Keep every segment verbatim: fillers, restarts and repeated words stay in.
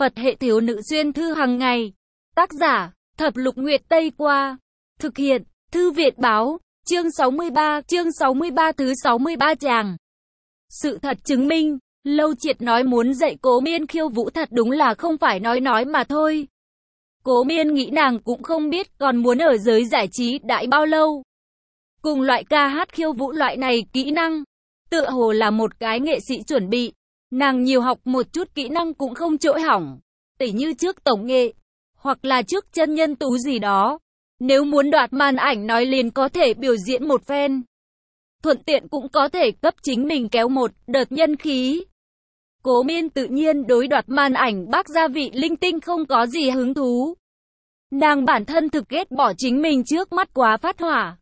Phật hệ thiếu nữ xuyên thư hàng ngày. Tác giả, Thập Lục Nguyệt Tây Qua. Thực hiện, Thư Viện Báo, chương sáu mươi ba, chương sáu mươi ba thứ sáu mươi ba chàng. Sự thật chứng minh, Lâu Triệt nói muốn dạy Cố Miên khiêu vũ thật đúng là không phải nói nói mà thôi. Cố Miên nghĩ nàng cũng không biết còn muốn ở giới giải trí đãi bao lâu. Cùng loại ca hát khiêu vũ loại này kỹ năng, tựa hồ là một cái nghệ sĩ chuẩn bị. Nàng nhiều học một chút kỹ năng cũng không chỗ hỏng, tỉ như trước tổng nghệ, hoặc là trước chân nhân tú gì đó. Nếu muốn đoạt màn ảnh nói liền có thể biểu diễn một phen. Thuận tiện cũng có thể cấp chính mình kéo một đợt nhân khí. Cố Miên tự nhiên đối đoạt màn ảnh bác gia vị linh tinh không có gì hứng thú. Nàng bản thân thực ghét bỏ chính mình trước mắt quá phát hỏa.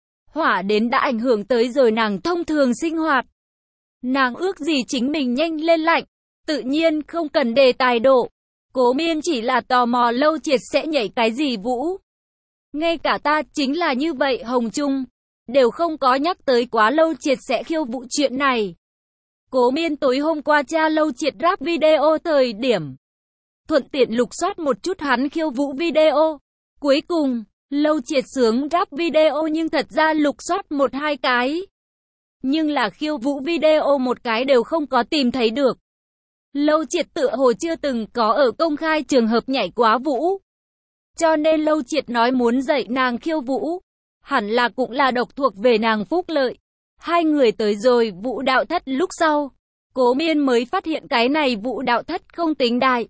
Hỏa đến đã ảnh hưởng tới rồi nàng thông thường sinh hoạt. Nàng ước gì chính mình nhanh lên lạnh, tự nhiên không cần đề tài độ. Cố Miên chỉ là tò mò Lâu Triệt sẽ nhảy cái gì vũ. Ngay cả ta chính là như vậy Hồng Trung, đều không có nhắc tới quá Lâu Triệt sẽ khiêu vũ chuyện này. Cố Miên tối hôm qua tra Lâu Triệt rap video thời điểm, thuận tiện lục soát một chút hắn khiêu vũ video. Cuối cùng, Lâu Triệt sướng rap video nhưng thật ra lục soát một hai cái. Nhưng là khiêu vũ video một cái đều không có tìm thấy được. Lâu Triệt tựa hồ chưa từng có ở công khai trường hợp nhảy quá vũ. Cho nên Lâu Triệt nói muốn dạy nàng khiêu vũ, hẳn là cũng là độc thuộc về nàng phúc lợi. Hai người tới rồi vũ đạo thất lúc sau, Cố Miên mới phát hiện cái này vũ đạo thất không tính đại.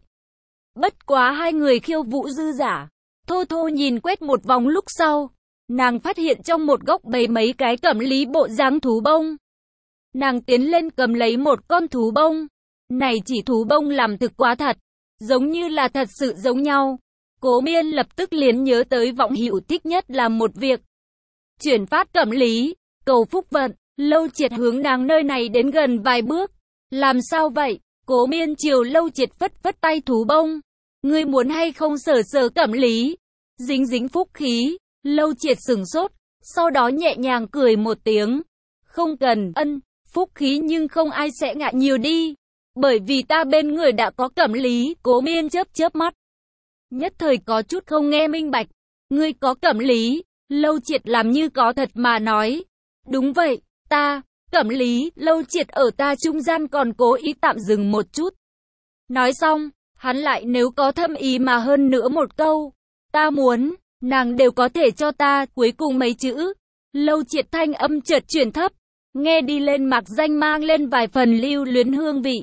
Bất quá hai người khiêu vũ dư giả, thô thô nhìn quét một vòng lúc sau, nàng phát hiện trong một góc bày mấy cái cẩm lý bộ dáng thú bông. Nàng tiến lên cầm lấy một con thú bông. Này chỉ thú bông làm thực quá thật, giống như là thật sự giống nhau. Cố Miên lập tức liền nhớ tới Vọng Hữu thích nhất là một việc. Chuyển phát cẩm lý, cầu phúc vận. Lâu Triệt hướng nàng nơi này đến gần vài bước. Làm sao vậy? Cố Miên chiều Lâu Triệt phất phất tay thú bông. Ngươi muốn hay không sờ sờ cẩm lý? Dính dính phúc khí. Lâu Triệt sửng sốt, sau đó nhẹ nhàng cười một tiếng. Không cần, ân, phúc khí nhưng không ai sẽ ngại nhiều đi. Bởi vì ta bên người đã có cẩm lý. Cố Miên chớp chớp mắt, nhất thời có chút không nghe minh bạch. Ngươi có cẩm lý? Lâu Triệt làm như có thật mà nói. Đúng vậy, ta, cẩm lý. Lâu Triệt ở ta trung gian còn cố ý tạm dừng một chút. Nói xong, hắn lại nếu có thâm ý mà hơn nữa một câu. Ta muốn, nàng đều có thể cho ta. Cuối cùng mấy chữ, Lâu Triệt thanh âm chợt chuyển thấp, nghe đi lên mặc danh mang lên vài phần lưu luyến hương vị.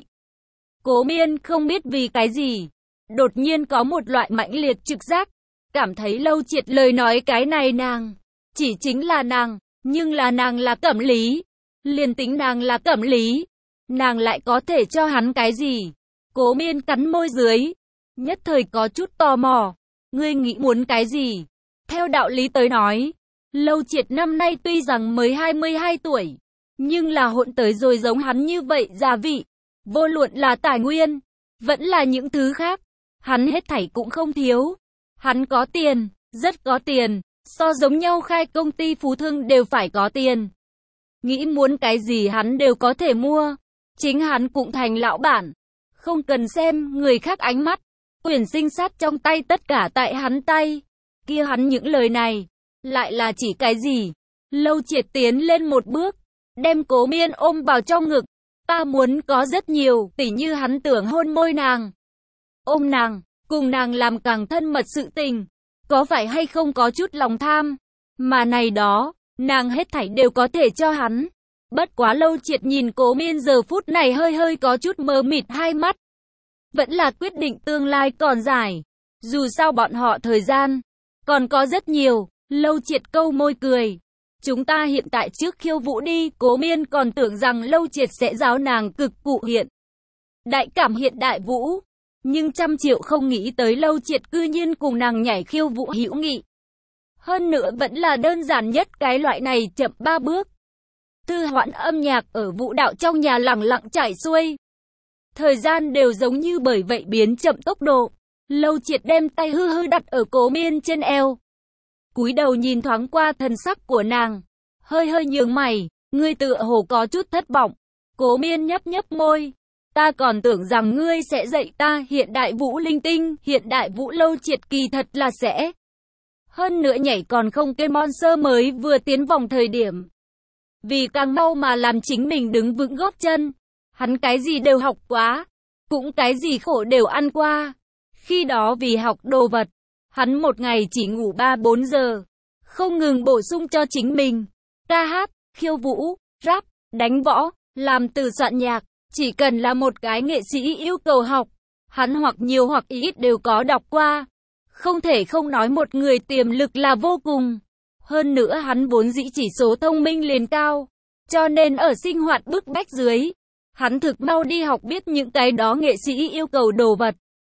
Cố Miên không biết vì cái gì, đột nhiên có một loại mãnh liệt trực giác, cảm thấy Lâu Triệt lời nói cái này nàng, chỉ chính là nàng, nhưng là nàng là cẩm lý. Liền tính nàng là cẩm lý, nàng lại có thể cho hắn cái gì? Cố Miên cắn môi dưới, nhất thời có chút tò mò. Ngươi nghĩ muốn cái gì? Theo đạo lý tới nói, Lâu Triệt năm nay tuy rằng mới hai mươi hai tuổi, nhưng là hỗn tới rồi giống hắn như vậy gia vị. Vô luận là tài nguyên, vẫn là những thứ khác, hắn hết thảy cũng không thiếu. Hắn có tiền, rất có tiền, so giống nhau khai công ty phú thương đều phải có tiền. Nghĩ muốn cái gì hắn đều có thể mua. Chính hắn cũng thành lão bản, không cần xem người khác ánh mắt. Quyền sinh sát trong tay tất cả tại hắn tay. Kia hắn những lời này, lại là chỉ cái gì? Lâu Triệt tiến lên một bước, đem Cố Miên ôm vào trong ngực. Ta muốn có rất nhiều, tỉ như hắn tưởng hôn môi nàng, ôm nàng, cùng nàng làm càng thân mật sự tình. Có phải hay không có chút lòng tham? Mà này đó, nàng hết thảy đều có thể cho hắn. Bất quá Lâu Triệt nhìn Cố Miên giờ phút này hơi hơi có chút mờ mịt hai mắt. Vẫn là quyết định tương lai còn dài. Dù sao bọn họ thời gian còn có rất nhiều. Lâu Triệt câu môi cười. Chúng ta hiện tại trước khiêu vũ đi. Cố Miên còn tưởng rằng Lâu Triệt sẽ giáo nàng cực cụ hiện đại cảm hiện đại vũ. Nhưng trăm triệu không nghĩ tới Lâu Triệt cư nhiên cùng nàng nhảy khiêu vũ hữu nghị. Hơn nữa vẫn là đơn giản nhất cái loại này chậm ba bước. Thư hoãn âm nhạc ở vũ đạo trong nhà lẳng lặng chảy xuôi. Thời gian đều giống như bởi vậy biến chậm tốc độ. Lâu Triệt đem tay hư hư đặt ở Cố Miên trên eo. Cúi đầu nhìn thoáng qua thần sắc của nàng. Hơi hơi nhướng mày. Ngươi tựa hồ có chút thất vọng. Cố Miên nhấp nhấp môi. Ta còn tưởng rằng ngươi sẽ dạy ta hiện đại vũ linh tinh, hiện đại vũ lâu triệt kỳ thật là sẽ. Hơn nữa nhảy còn không cái monster mới vừa tiến vòng thời điểm. Vì càng mau mà làm chính mình đứng vững gót chân. Hắn cái gì đều học quá, cũng cái gì khổ đều ăn qua. Khi đó vì học đồ vật, hắn một ngày chỉ ngủ ba bốn giờ, không ngừng bổ sung cho chính mình. Ca hát, khiêu vũ, rap, đánh võ, làm từ soạn nhạc, chỉ cần là một cái nghệ sĩ yêu cầu học, hắn hoặc nhiều hoặc ít đều có đọc qua. Không thể không nói một người tiềm lực là vô cùng. Hơn nữa hắn vốn dĩ chỉ số thông minh liền cao, cho nên ở sinh hoạt bức bách dưới, hắn thực mau đi học biết những cái đó nghệ sĩ yêu cầu đồ vật.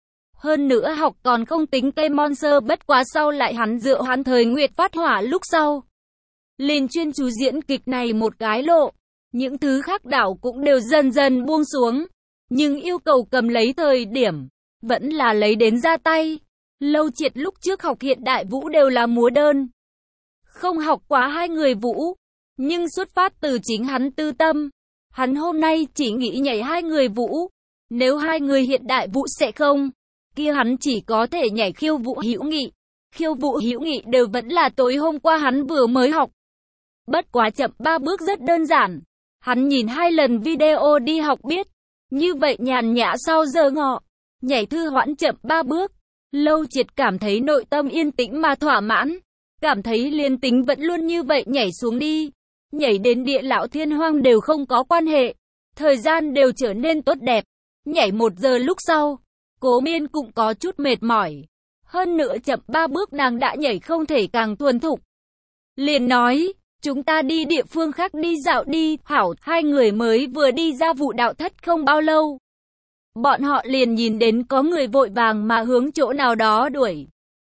Hơn nữa học còn không tính cây monster, bất quá sau lại hắn dựa hắn thời nguyệt phát hỏa lúc sau. Liền chuyên chú diễn kịch này một cái lộ, những thứ khác đảo cũng đều dần dần buông xuống. Nhưng yêu cầu cầm lấy thời điểm, vẫn là lấy đến ra tay. Lâu Triệt lúc trước học hiện đại vũ đều là múa đơn. Không học quá hai người vũ, nhưng xuất phát từ chính hắn tư tâm. Hắn hôm nay chỉ nghĩ nhảy hai người vũ. Nếu hai người hiện đại vũ sẽ không, kia hắn chỉ có thể nhảy khiêu vũ hữu nghị. Khiêu vũ hữu nghị đều vẫn là tối hôm qua hắn vừa mới học. Bất quá chậm ba bước rất đơn giản. Hắn nhìn hai lần video đi học biết. Như vậy nhàn nhã sau giờ ngọ, nhảy thư hoãn chậm ba bước. Lâu Triệt cảm thấy nội tâm yên tĩnh mà thỏa mãn. Cảm thấy liên tính vẫn luôn như vậy nhảy xuống đi. Nhảy đến địa lão thiên hoang đều không có quan hệ. Thời gian đều trở nên tốt đẹp. Nhảy một giờ lúc sau, Cố Miên cũng có chút mệt mỏi. Hơn nữa chậm ba bước nàng đã nhảy không thể càng thuần thục. Liền nói, chúng ta đi địa phương khác đi dạo đi. Hảo, hai người mới vừa đi ra vụ đạo thất không bao lâu. Bọn họ liền nhìn đến có người vội vàng mà hướng chỗ nào đó đuổi.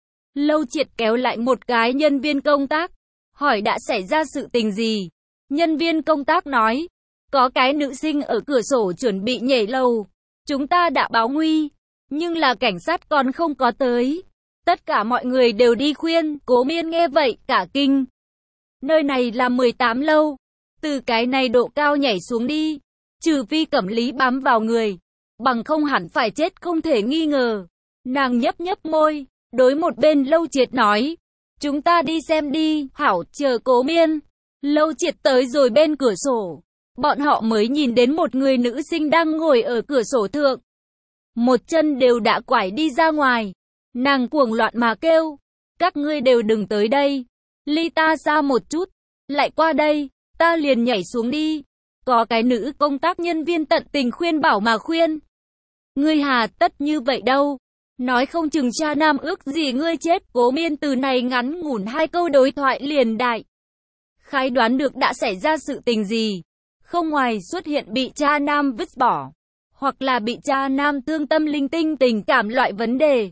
Lâu Triệt kéo lại một cái nhân viên công tác, hỏi đã xảy ra sự tình gì. Nhân viên công tác nói, có cái nữ sinh ở cửa sổ chuẩn bị nhảy lầu. Chúng ta đã báo nguy, nhưng là cảnh sát còn không có tới. Tất cả mọi người đều đi khuyên. Cố Miên nghe vậy cả kinh. Nơi này là mười tám lâu, từ cái này độ cao nhảy xuống đi, trừ phi Cẩm Lý bám vào người, bằng không hẳn phải chết không thể nghi ngờ. Nàng nhấp nhấp môi, đối một bên Lâu Triệt nói, chúng ta đi xem đi. Hảo, chờ Cố Miên. Lâu Triệt tới rồi bên cửa sổ, bọn họ mới nhìn đến một người nữ sinh đang ngồi ở cửa sổ thượng. Một chân đều đã quải đi ra ngoài. Nàng cuồng loạn mà kêu, các ngươi đều đừng tới đây. Ly ta xa một chút, lại qua đây, ta liền nhảy xuống đi. Có cái nữ công tác nhân viên tận tình khuyên bảo mà khuyên. Ngươi hà tất như vậy đâu. Nói không chừng cha nam ước gì ngươi chết. Cố Miên từ này ngắn ngủn hai câu đối thoại liền đại khái đoán được đã xảy ra sự tình gì. Không ngoài xuất hiện bị cha nam vứt bỏ, hoặc là bị cha nam thương tâm linh tinh tình cảm loại vấn đề.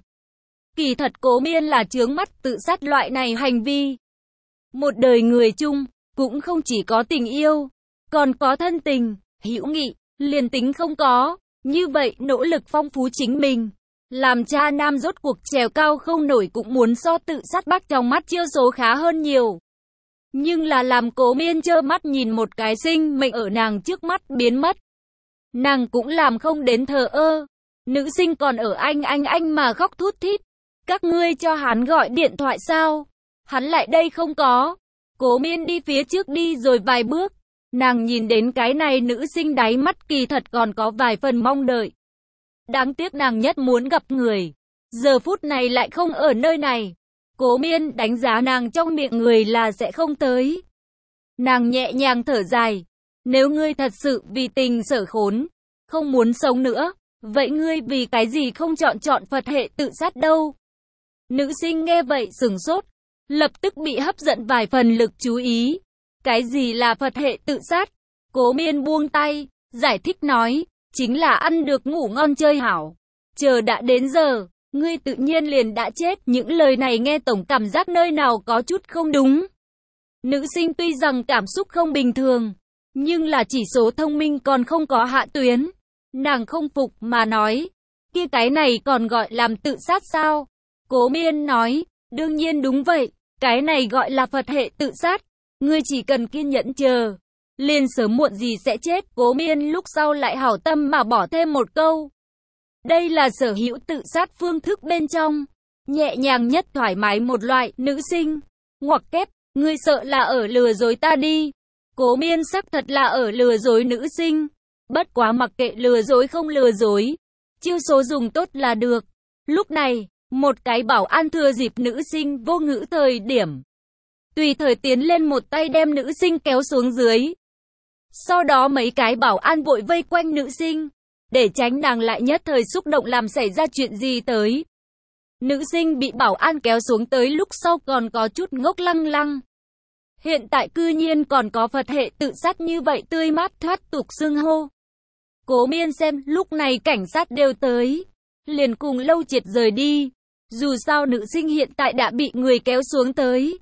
Kỳ thật Cố Miên là chướng mắt tự sát loại này hành vi. Một đời người chung, cũng không chỉ có tình yêu, còn có thân tình, hữu nghị, liền tính không có. Như vậy nỗ lực phong phú chính mình, làm cha nam rốt cuộc trèo cao không nổi cũng muốn so tự sát bác trong mắt chiêu số khá hơn nhiều. Nhưng là làm Cố Miên trơ mắt nhìn một cái sinh mệnh ở nàng trước mắt biến mất. Nàng cũng làm không đến thờ ơ. Nữ sinh còn ở anh anh anh mà khóc thút thít. Các ngươi cho hắn gọi điện thoại sao? Hắn lại đây không có. Cố Miên đi phía trước đi rồi vài bước. Nàng nhìn đến cái này nữ sinh đáy mắt kỳ thật còn có vài phần mong đợi. Đáng tiếc nàng nhất muốn gặp người, giờ phút này lại không ở nơi này. Cố Miên đánh giá nàng trong miệng người là sẽ không tới. Nàng nhẹ nhàng thở dài. Nếu ngươi thật sự vì tình sở khốn, không muốn sống nữa, vậy ngươi vì cái gì không chọn chọn Phật hệ tự sát đâu? Nữ sinh nghe vậy sửng sốt, lập tức bị hấp dẫn vài phần lực chú ý. Cái gì là Phật hệ tự sát? Cố Miên buông tay, giải thích nói, chính là ăn được ngủ ngon chơi hảo. Chờ đã đến giờ, ngươi tự nhiên liền đã chết. Những lời này nghe tổng cảm giác nơi nào có chút không đúng. Nữ sinh tuy rằng cảm xúc không bình thường, nhưng là chỉ số thông minh còn không có hạ tuyến. Nàng không phục mà nói, kia cái này còn gọi làm tự sát sao? Cố Miên nói, đương nhiên đúng vậy, cái này gọi là Phật hệ tự sát. Ngươi chỉ cần kiên nhẫn chờ, liền sớm muộn gì sẽ chết. Cố Miên lúc sau lại hảo tâm mà bỏ thêm một câu. Đây là sở hữu tự sát phương thức bên trong nhẹ nhàng nhất thoải mái một loại. Nữ sinh, ngoặc kép, ngươi sợ là ở lừa dối ta đi. Cố Miên xác thật là ở lừa dối nữ sinh. Bất quá mặc kệ lừa dối không lừa dối, chiêu số dùng tốt là được. Lúc này, một cái bảo an thừa dịp nữ sinh vô ngữ thời điểm, tùy thời tiến lên một tay đem nữ sinh kéo xuống dưới. Sau đó mấy cái bảo an vội vây quanh nữ sinh, để tránh nàng lại nhất thời xúc động làm xảy ra chuyện gì tới. Nữ sinh bị bảo an kéo xuống tới lúc sau còn có chút ngốc lăng lăng. Hiện tại cư nhiên còn có Phật hệ tự sát như vậy tươi mát thoát tục xưng hô. Cố Miên xem lúc này cảnh sát đều tới, liền cùng Lâu Triệt rời đi. Dù sao nữ sinh hiện tại đã bị người kéo xuống tới.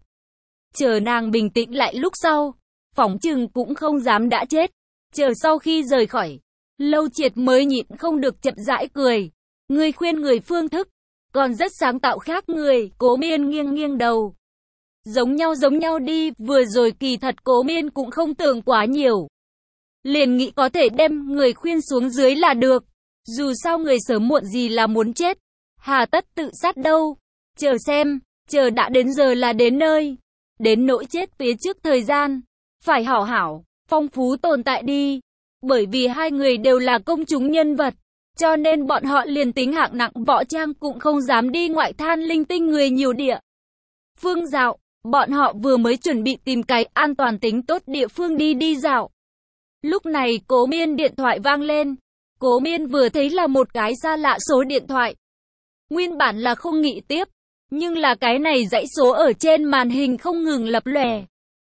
Chờ nàng bình tĩnh lại lúc sau, phỏng chừng cũng không dám đã chết. Chờ sau khi rời khỏi, Lâu Triệt mới nhịn không được chậm rãi cười. Người khuyên người phương thức, còn rất sáng tạo khác người. Cố Miên nghiêng nghiêng đầu. Giống nhau giống nhau đi, vừa rồi kỳ thật Cố Miên cũng không tưởng quá nhiều. Liền nghĩ có thể đem người khuyên xuống dưới là được. Dù sao người sớm muộn gì là muốn chết, hà tất tự sát đâu. Chờ xem, chờ đã đến giờ là đến nơi. Đến nỗi chết phía trước thời gian, phải hảo hảo, phong phú tồn tại đi. Bởi vì hai người đều là công chúng nhân vật, cho nên bọn họ liền tính hạng nặng võ trang cũng không dám đi ngoại than linh tinh người nhiều địa phương dạo. Bọn họ vừa mới chuẩn bị tìm cái an toàn tính tốt địa phương đi đi dạo. Lúc này Cố Miên điện thoại vang lên. Cố Miên vừa thấy là một cái xa lạ số điện thoại. Nguyên bản là không nghĩ tiếp, nhưng là cái này dãy số ở trên màn hình không ngừng lập lòe.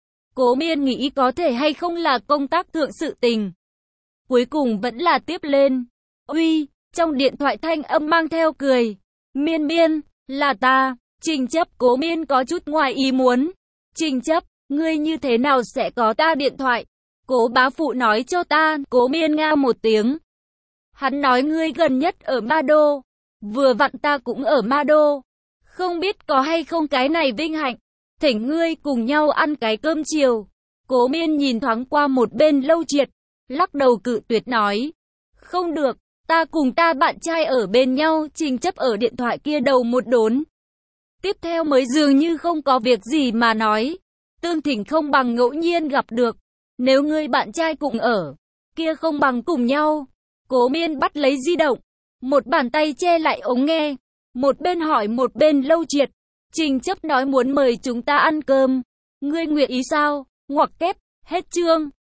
Cố Miên nghĩ có thể hay không là công tác thượng sự tình. Cuối cùng vẫn là tiếp lên. Uy, trong điện thoại thanh âm mang theo cười. Miên Miên, là ta. Trình Chấp. Cố Miên có chút ngoài ý muốn. Trình Chấp, ngươi như thế nào sẽ có ta điện thoại? Cố bá phụ nói cho ta. Cố Miên nga một tiếng. Hắn nói ngươi gần nhất ở Ma Đô. Vừa vặn ta cũng ở Ma Đô. Không biết có hay không cái này vinh hạnh. Thỉnh ngươi cùng nhau ăn cái cơm chiều. Cố Miên nhìn thoáng qua một bên Lâu Triệt, lắc đầu cự tuyệt nói. Không được, ta cùng ta bạn trai ở bên nhau. Trình Chấp ở điện thoại kia đầu một đốn. Tiếp theo mới dường như không có việc gì mà nói. Tương thỉnh không bằng ngẫu nhiên gặp được. Nếu ngươi bạn trai cùng ở, kia không bằng cùng nhau. Cố Miên bắt lấy di động, một bàn tay che lại ống nghe, một bên hỏi một bên Lâu Triệt. Trình Chấp nói muốn mời chúng ta ăn cơm. Ngươi nguyện ý sao? Ngoặc kép, hết chương.